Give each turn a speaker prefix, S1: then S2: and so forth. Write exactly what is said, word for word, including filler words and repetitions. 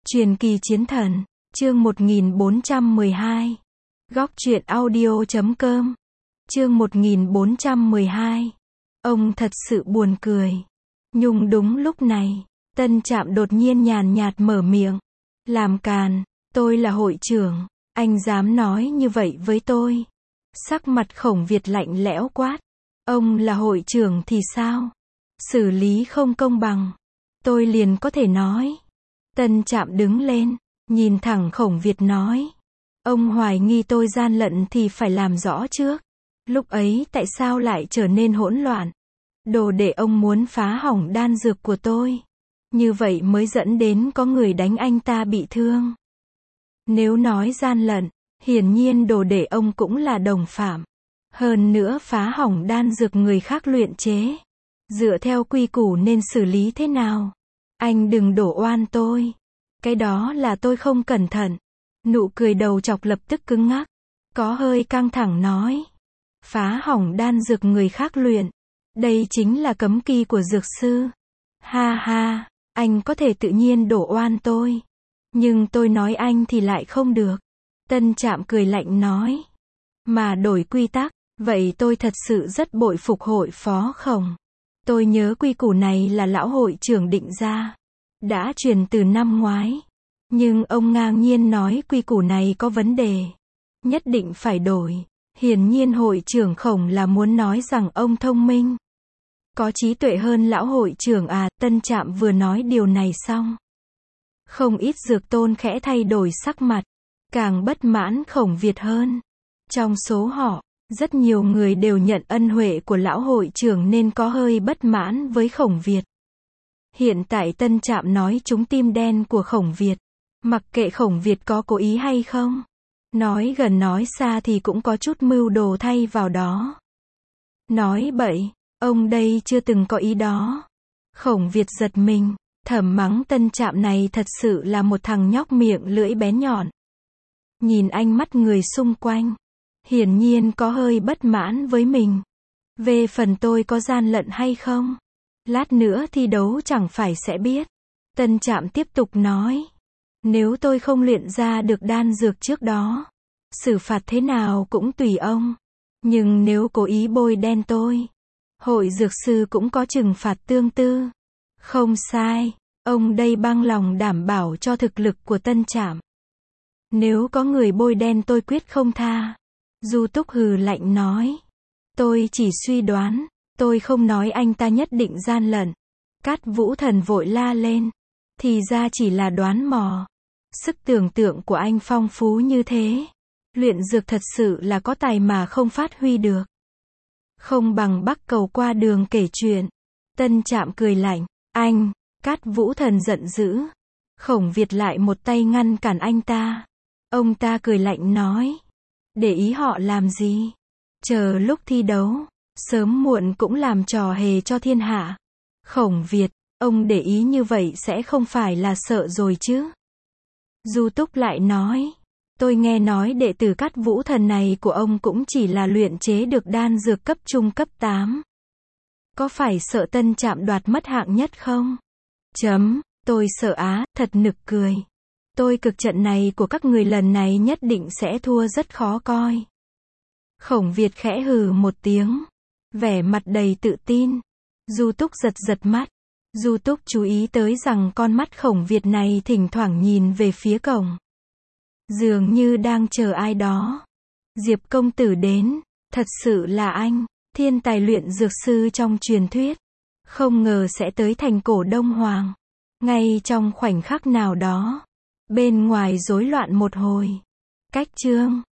S1: Truyền kỳ chiến thần, chương một nghìn bốn trăm mười hai. Góc truyện audio chấm com. Chương một nghìn bốn trăm mười hai. Ông thật sự buồn cười. Nhưng đúng lúc này, Tân Trạm đột nhiên nhàn nhạt mở miệng. Làm càn, tôi là hội trưởng, anh dám nói như vậy với tôi. Sắc mặt Khổng Việt lạnh lẽo quát. Ông là hội trưởng thì sao? Xử lý không công bằng. Tôi liền có thể nói. Tân Trạm đứng lên, nhìn thẳng Khổng Việt nói. Ông hoài nghi tôi gian lận thì phải làm rõ trước. Lúc ấy tại sao lại trở nên hỗn loạn? Đồ để ông muốn phá hỏng đan dược của tôi. Như vậy mới dẫn đến có người đánh anh ta bị thương. Nếu nói gian lận, hiển nhiên đồ để ông cũng là đồng phạm. Hơn nữa phá hỏng đan dược người khác luyện chế. Dựa theo quy củ nên xử lý thế nào? Anh đừng đổ oan tôi. Cái đó là tôi không cẩn thận. Nụ cười đầu chọc lập tức cứng ngắc. Có hơi căng thẳng nói. Phá hỏng đan dược người khác luyện. Đây chính là cấm kỵ của dược sư. Ha ha, anh có thể tự nhiên đổ oan tôi. Nhưng tôi nói anh thì lại không được. Tân Trạm cười lạnh nói. Mà đổi quy tắc, vậy tôi thật sự rất bội phục hội phó Khổng. Tôi nhớ quy củ này là lão hội trưởng định ra. Đã truyền từ năm ngoái. Nhưng ông ngang nhiên nói quy củ này có vấn đề. Nhất định phải đổi. Hiển nhiên hội trưởng Khổng là muốn nói rằng ông thông minh. Có trí tuệ hơn lão hội trưởng à. Tân Trạm vừa nói điều này xong. Không ít dược tôn khẽ thay đổi sắc mặt. Càng bất mãn Khổng Việt hơn. Trong số họ, rất nhiều người đều nhận ân huệ của lão hội trưởng nên có hơi bất mãn với Khổng Việt. Hiện tại Tân Trạm nói trúng tim đen của Khổng Việt. Mặc kệ Khổng Việt có cố ý hay không. Nói gần nói xa thì cũng có chút mưu đồ thay vào đó. Nói bậy, ông đây chưa từng có ý đó. Khổng Việt giật mình, thầm mắng Tân Trạm này thật sự là một thằng nhóc miệng lưỡi bén nhọn. Nhìn ánh mắt người xung quanh. Hiển nhiên có hơi bất mãn với mình. Về phần tôi có gian lận hay không? Lát nữa thi đấu chẳng phải sẽ biết. Tân Trạm tiếp tục nói. Nếu tôi không luyện ra được đan dược trước đó, xử phạt thế nào cũng tùy ông. Nhưng nếu cố ý bôi đen tôi, hội dược sư cũng có trừng phạt tương tự. Không sai, ông đây băng lòng đảm bảo cho thực lực của Tân Trạm. Nếu có người bôi đen tôi quyết không tha. Du Túc hừ lạnh nói. Tôi chỉ suy đoán, tôi không nói anh ta nhất định gian lận. Cát Vũ Thần vội la lên. Thì ra chỉ là đoán mò. Sức tưởng tượng của anh phong phú như thế. Luyện dược thật sự là có tài mà không phát huy được. Không bằng Bắc Cầu qua đường kể chuyện. Tân Trạm cười lạnh. Anh, Cát Vũ Thần giận dữ. Khổng Việt lại một tay ngăn cản anh ta. Ông ta cười lạnh nói. Để ý họ làm gì? Chờ lúc thi đấu, sớm muộn cũng làm trò hề cho thiên hạ. Khổng Việt, ông để ý như vậy sẽ không phải là sợ rồi chứ? Du Túc lại nói. Tôi nghe nói đệ tử Cát Vũ Thần này của ông cũng chỉ là luyện chế được đan dược cấp trung cấp tám. Có phải sợ Tân Trạm đoạt mất hạng nhất không? Chấm, tôi sợ á, thật nực cười. Tôi cực trận này của các người lần này nhất định sẽ thua rất khó coi. Khổng Việt khẽ hừ một tiếng. Vẻ mặt đầy tự tin. Du Túc giật giật mắt. Du Túc chú ý tới rằng con mắt Khổng Việt này thỉnh thoảng nhìn về phía cổng. Dường như đang chờ ai đó. Diệp công tử đến. Thật sự là anh, thiên tài luyện dược sư trong truyền thuyết. Không ngờ sẽ tới thành cổ Đông Hoàng. Ngay trong khoảnh khắc nào đó. Bên ngoài rối loạn một hồi. Cách chương.